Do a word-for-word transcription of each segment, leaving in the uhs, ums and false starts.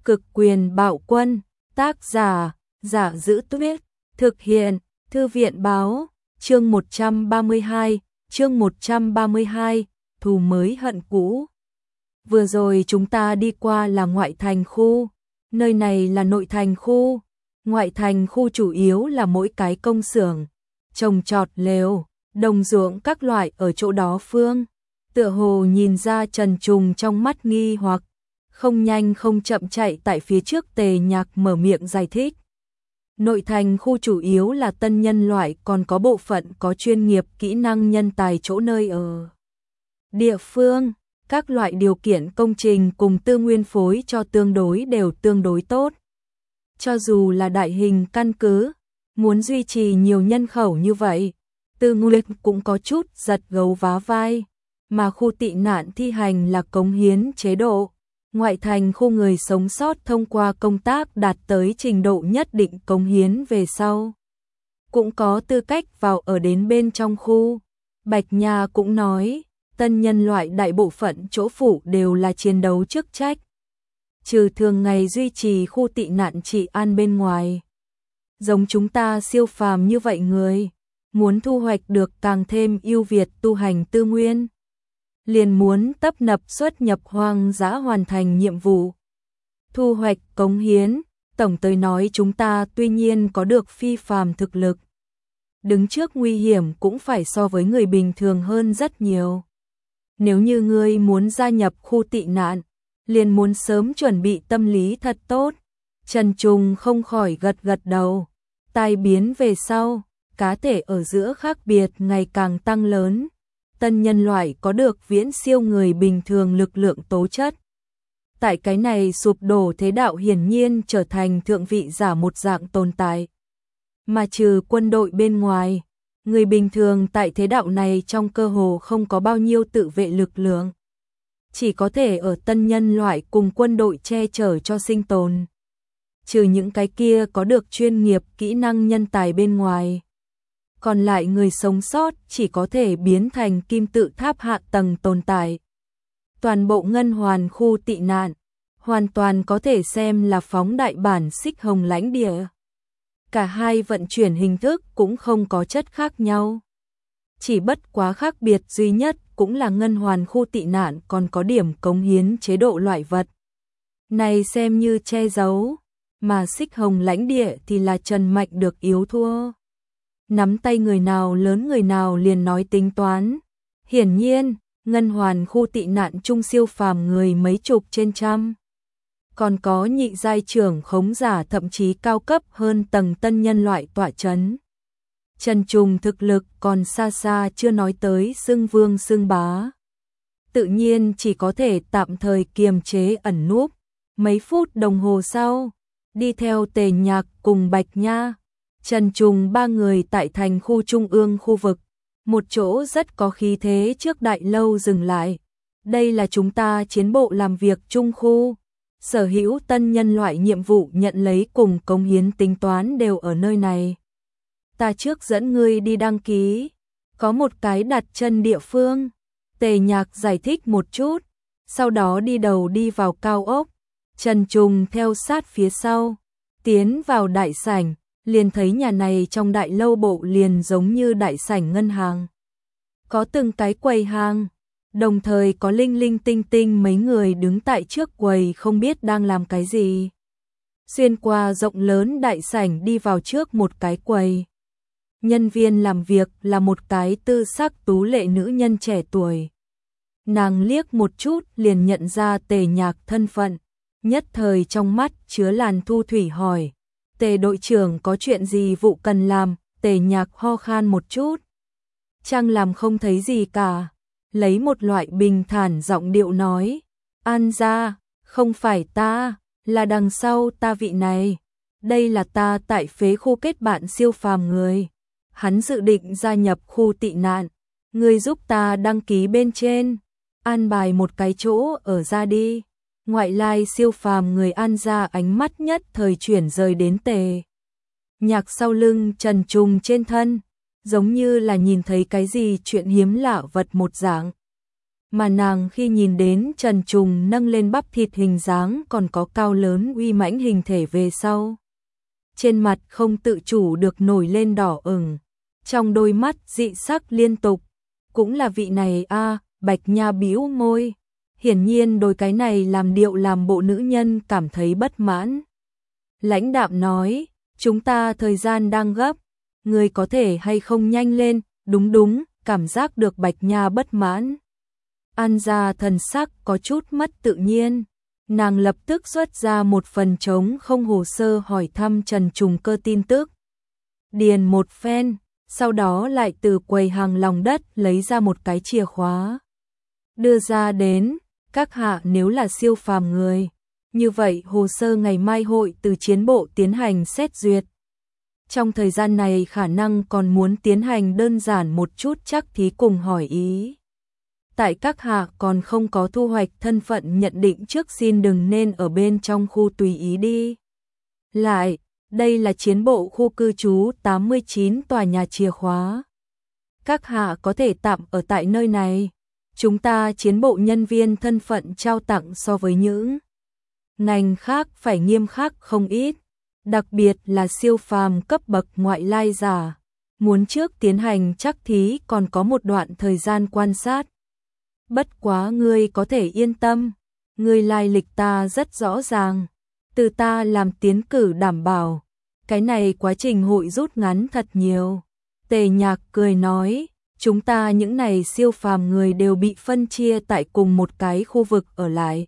Cực quyền bạo quân, tác giả, Giả Giữ Tuyết, thực hiện, Thư viện báo, chương một trăm ba mươi hai, chương một trăm ba mươi hai, thù mới hận cũ. Vừa rồi chúng ta đi qua là ngoại thành khu, nơi này là nội thành khu. Ngoại thành khu chủ yếu là mỗi cái công xưởng, trồng trọt lều, đồng ruộng các loại ở chỗ đó. Phương tựa hồ nhìn ra Trần Trùng trong mắt nghi hoặc, không nhanh không chậm chạy tại phía trước. Tề Nhạc mở miệng giải thích. Nội thành khu chủ yếu là tân nhân loại, còn có bộ phận có chuyên nghiệp kỹ năng nhân tài chỗ nơi ở địa phương. Các loại điều kiện công trình cùng tư nguyên phối cho tương đối đều tương đối tốt. Cho dù là đại hình căn cứ, muốn duy trì nhiều nhân khẩu như vậy, Tư Nguyệt cũng có chút giật gấu vá vai. Mà khu tị nạn thi hành là cống hiến chế độ. Ngoại thành khu người sống sót thông qua công tác đạt tới trình độ nhất định cống hiến về sau, cũng có tư cách vào ở đến bên trong khu. Bạch Nha cũng nói, tân nhân loại đại bộ phận chỗ phủ đều là chiến đấu chức trách, trừ thường ngày duy trì khu tị nạn trị an bên ngoài. Giống chúng ta siêu phàm như vậy người, muốn thu hoạch được càng thêm ưu việt tu hành tư nguyên, liền muốn tấp nập xuất nhập hoang dã hoàn thành nhiệm vụ, thu hoạch cống hiến. Tổng tới nói chúng ta tuy nhiên có được phi phàm thực lực, đứng trước nguy hiểm cũng phải so với người bình thường hơn rất nhiều. Nếu như ngươi muốn gia nhập khu tị nạn, liền muốn sớm chuẩn bị tâm lý thật tốt. Trần Trùng không khỏi gật gật đầu. Tai biến về sau, cá thể ở giữa khác biệt ngày càng tăng lớn. Tân nhân loại có được viễn siêu người bình thường lực lượng tố chất. Tại cái này sụp đổ thế đạo hiển nhiên trở thành thượng vị giả một dạng tồn tại. Mà trừ quân đội bên ngoài, người bình thường tại thế đạo này trong cơ hồ không có bao nhiêu tự vệ lực lượng. Chỉ có thể ở tân nhân loại cùng quân đội che chở cho sinh tồn. Trừ những cái kia có được chuyên nghiệp kỹ năng nhân tài bên ngoài, còn lại người sống sót chỉ có thể biến thành kim tự tháp hạ tầng tồn tại. Toàn bộ ngân hoàn khu tị nạn hoàn toàn có thể xem là phóng đại bản Xích Hồng lãnh địa. Cả hai vận chuyển hình thức cũng không có chất khác nhau. Chỉ bất quá khác biệt duy nhất cũng là ngân hoàn khu tị nạn còn có điểm cống hiến chế độ loại vật này xem như che giấu, mà Xích Hồng lãnh địa thì là Trần Mạnh được yếu thua. Nắm tay người nào lớn người nào liền nói tính toán. Hiển nhiên, ngân hoàn khu tị nạn trung siêu phàm người mấy chục trên trăm. Còn có nhị giai trưởng khống giả thậm chí cao cấp hơn tầng tân nhân loại tọa chấn. Trần Trùng thực lực còn xa xa chưa nói tới xưng vương xưng bá. Tự nhiên chỉ có thể tạm thời kiềm chế ẩn núp. Mấy phút đồng hồ sau, đi theo Tề Nhạc cùng Bạch Nha, Trần Trùng ba người tại thành khu trung ương khu vực, một chỗ rất có khí thế trước đại lâu dừng lại. Đây là chúng ta chiến bộ làm việc trung khu, sở hữu tân nhân loại nhiệm vụ nhận lấy cùng cống hiến tính toán đều ở nơi này. Ta trước dẫn ngươi đi đăng ký, có một cái đặt chân địa phương. Tề Nhạc giải thích một chút, sau đó đi đầu đi vào cao ốc. Trần Trùng theo sát phía sau, tiến vào đại sảnh, liền thấy nhà này trong đại lâu bộ liền giống như đại sảnh ngân hàng. Có từng cái quầy hàng, đồng thời có linh linh tinh tinh mấy người đứng tại trước quầy không biết đang làm cái gì. Xuyên qua rộng lớn đại sảnh đi vào trước một cái quầy. Nhân viên làm việc là một cái tư sắc tú lệ nữ nhân trẻ tuổi. Nàng liếc một chút liền nhận ra Tề Nhạc thân phận, nhất thời trong mắt chứa làn thu thủy hỏi. Tề đội trưởng có chuyện gì vụ cần làm? Tề Nhạc ho khan một chút. Trang làm không thấy gì cả. Lấy một loại bình thản giọng điệu nói. An ra, không phải ta, là đằng sau ta vị này. Đây là ta tại phế khu kết bạn siêu phàm người. Hắn dự định gia nhập khu tị nạn. Người giúp ta đăng ký bên trên. An bài một cái chỗ ở ra đi. Ngoại lai siêu phàm người An ra ánh mắt nhất thời chuyển rời đến Tề Nhạc sau lưng Trần Trùng trên thân, giống như là nhìn thấy cái gì chuyện hiếm lạ vật một dạng. mà nàng khi nhìn đến Trần Trùng nâng lên bắp thịt hình dáng còn có cao lớn uy mãnh hình thể về sau. Trên mặt không tự chủ được nổi lên đỏ ửng, trong đôi mắt dị sắc liên tục, cũng là vị này a à, Bạch Nha bĩu môi, hiển nhiên đôi cái này làm điệu làm bộ nữ nhân cảm thấy bất mãn. Lãnh đạm nói, chúng ta thời gian đang gấp, người có thể hay không nhanh lên, đúng đúng, cảm giác được Bạch Nha bất mãn. An ra thần sắc có chút mất tự nhiên, nàng lập tức xuất ra một phần trống không hồ sơ hỏi thăm Trần Trùng Cơ tin tức. Điền một phen, sau đó lại từ quầy hàng lòng đất lấy ra một cái chìa khóa. Đưa ra đến, các hạ nếu là siêu phàm người, như vậy hồ sơ ngày mai hội từ chiến bộ tiến hành xét duyệt. Trong thời gian này khả năng còn muốn tiến hành đơn giản một chút chắc thí cùng hỏi ý. Tại các hạ còn không có thu hoạch thân phận nhận định trước xin đừng nên ở bên trong khu tùy ý đi. Lại, đây là chiến bộ khu cư trú tám mươi chín tòa nhà chìa khóa. Các hạ có thể tạm ở tại nơi này. Chúng ta chiến bộ nhân viên thân phận trao tặng so với những ngành khác phải nghiêm khắc không ít, đặc biệt là siêu phàm cấp bậc ngoại lai giả. Muốn trước tiến hành chắc thí còn có một đoạn thời gian quan sát. Bất quá ngươi có thể yên tâm, ngươi lai lịch ta rất rõ ràng, từ ta làm tiến cử đảm bảo, cái này quá trình hội rút ngắn thật nhiều. Tề Nhạc cười nói, chúng ta những này siêu phàm người đều bị phân chia tại cùng một cái khu vực ở lại.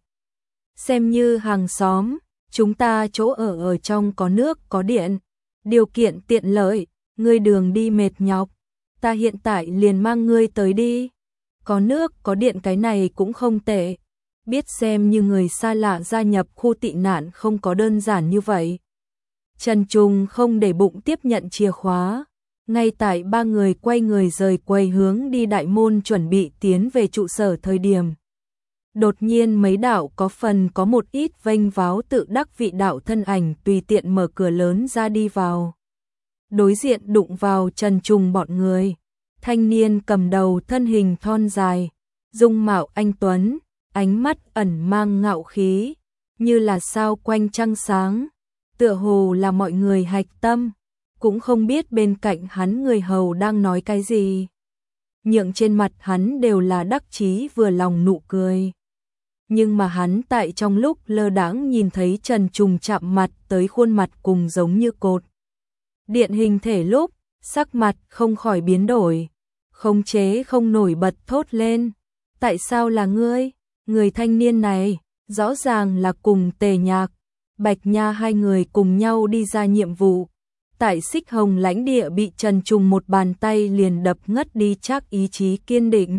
Xem như hàng xóm, chúng ta chỗ ở ở trong có nước có điện, điều kiện tiện lợi, ngươi đường đi mệt nhọc, ta hiện tại liền mang ngươi tới đi. Có nước có điện cái này cũng không tệ, biết xem như người xa lạ gia nhập khu tị nạn không có đơn giản như vậy. Trần Trùng không để bụng tiếp nhận chìa khóa, ngay tại ba người quay người rời quầy hướng đi đại môn chuẩn bị tiến về trụ sở thời điểm. Đột nhiên mấy đạo có phần có một ít vênh váo tự đắc vị đạo thân ảnh tùy tiện mở cửa lớn ra đi vào. Đối diện đụng vào Trần Trùng bọn người. Thanh niên cầm đầu thân hình thon dài, dung mạo anh tuấn, ánh mắt ẩn mang ngạo khí, như là sao quanh trăng sáng, tựa hồ là mọi người hạch tâm, cũng không biết bên cạnh hắn người hầu đang nói cái gì. Nhượng trên mặt hắn đều là đắc chí vừa lòng nụ cười. Nhưng mà hắn tại trong lúc lơ đãng nhìn thấy Trần Trùng chạm mặt tới khuôn mặt cùng giống như cột điện hình thể lúc, sắc mặt không khỏi biến đổi. Không chế không nổi bật thốt lên, tại sao là ngươi? Người thanh niên này, rõ ràng là cùng Tề Nhạc, Bạch Nha hai người cùng nhau đi ra nhiệm vụ. Tại Xích Hồng lãnh địa bị Trần Trùng một bàn tay liền đập ngất đi chắc ý chí kiên định.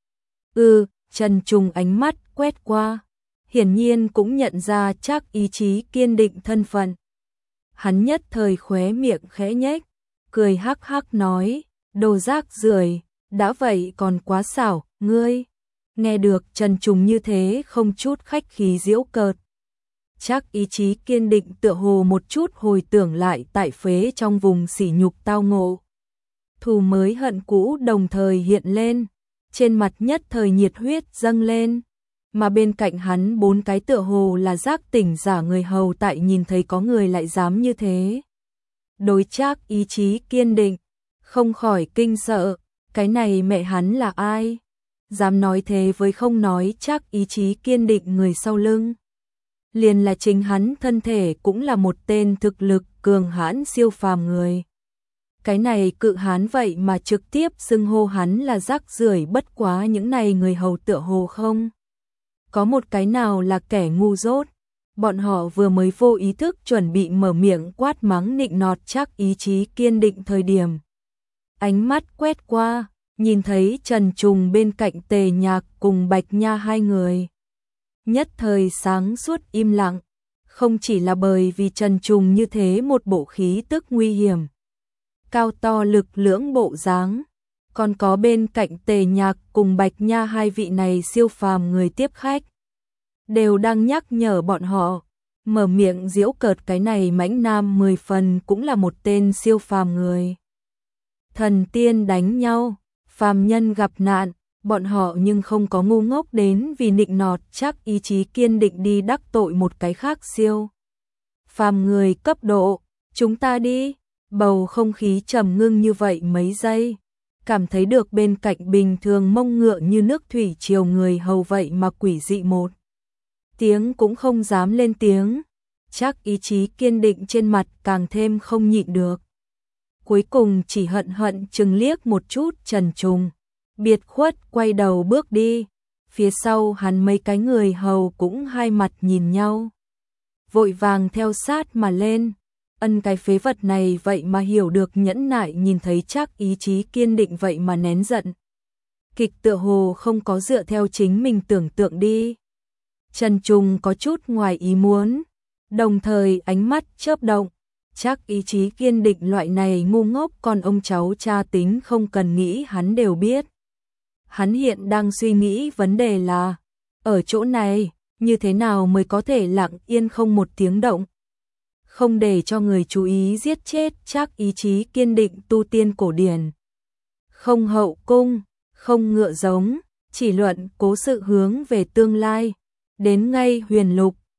Ừ, Trần Trùng ánh mắt quét qua, hiển nhiên cũng nhận ra chắc ý chí kiên định thân phận. Hắn nhất thời khóe miệng khẽ nhếch, cười hắc hắc nói, đồ rác rưởi, đã vậy còn quá xảo, ngươi. Nghe được Trần Trùng như thế không chút khách khí giễu cợt. Chắc ý chí kiên định tựa hồ một chút hồi tưởng lại tại phế trong vùng sỉ nhục tao ngộ. Thù mới hận cũ đồng thời hiện lên, trên mặt nhất thời nhiệt huyết dâng lên. Mà bên cạnh hắn bốn cái tựa hồ là giác tỉnh giả người hầu tại nhìn thấy có người lại dám như thế. Đối chắc ý chí kiên định, không khỏi kinh sợ, cái này mẹ hắn là ai? Dám nói thế với không nói chắc ý chí kiên định người sau lưng. Liền là chính hắn thân thể cũng là một tên thực lực cường hãn siêu phàm người. Cái này cự hán vậy mà trực tiếp xưng hô hắn là rác rưởi, bất quá những này người hầu tựa hồ không. Có một cái nào là kẻ ngu dốt. Bọn họ vừa mới vô ý thức chuẩn bị mở miệng quát mắng nịnh nọt chắc ý chí kiên định thời điểm. Ánh mắt quét qua, nhìn thấy Trần Trùng bên cạnh Tề Nhạc cùng Bạch Nha hai người. Nhất thời sáng suốt im lặng, không chỉ là bởi vì Trần Trùng như thế một bộ khí tức nguy hiểm, cao to lực lưỡng bộ dáng, còn có bên cạnh Tề Nhạc cùng Bạch Nha hai vị này siêu phàm người tiếp khách. Đều đang nhắc nhở bọn họ, mở miệng giễu cợt cái này mãnh nam mười phần cũng là một tên siêu phàm người. Thần tiên đánh nhau, phàm nhân gặp nạn, bọn họ nhưng không có ngu ngốc đến vì nịnh nọt, chắc ý chí kiên định đi đắc tội một cái khác siêu phàm người cấp độ. Chúng ta đi. Bầu không khí trầm ngưng như vậy mấy giây, cảm thấy được bên cạnh bình thường mông ngựa như nước thủy triều người hầu vậy mà quỷ dị một tiếng cũng không dám lên tiếng. Chắc ý chí kiên định trên mặt càng thêm không nhịn được. Cuối cùng chỉ hận hận chừng liếc một chút Trần Trùng, biệt khuất quay đầu bước đi. Phía sau hắn mấy cái người hầu cũng hai mặt nhìn nhau, vội vàng theo sát mà lên. Ân cái phế vật này vậy mà hiểu được nhẫn nại, nhìn thấy chắc ý chí kiên định vậy mà nén giận. Kịch tựa hồ không có dựa theo chính mình tưởng tượng đi. Trần Trùng có chút ngoài ý muốn, đồng thời ánh mắt chớp động. Chắc ý chí kiên định loại này ngu ngốc còn ông cháu cha tính không cần nghĩ hắn đều biết. Hắn hiện đang suy nghĩ vấn đề là, ở chỗ này, như thế nào mới có thể lặng yên không một tiếng động, không để cho người chú ý giết chết chắc ý chí kiên định tu tiên cổ điển. Không hậu cung, không ngựa giống, chỉ luận cố sự hướng về tương lai. Đến ngay huyền lục,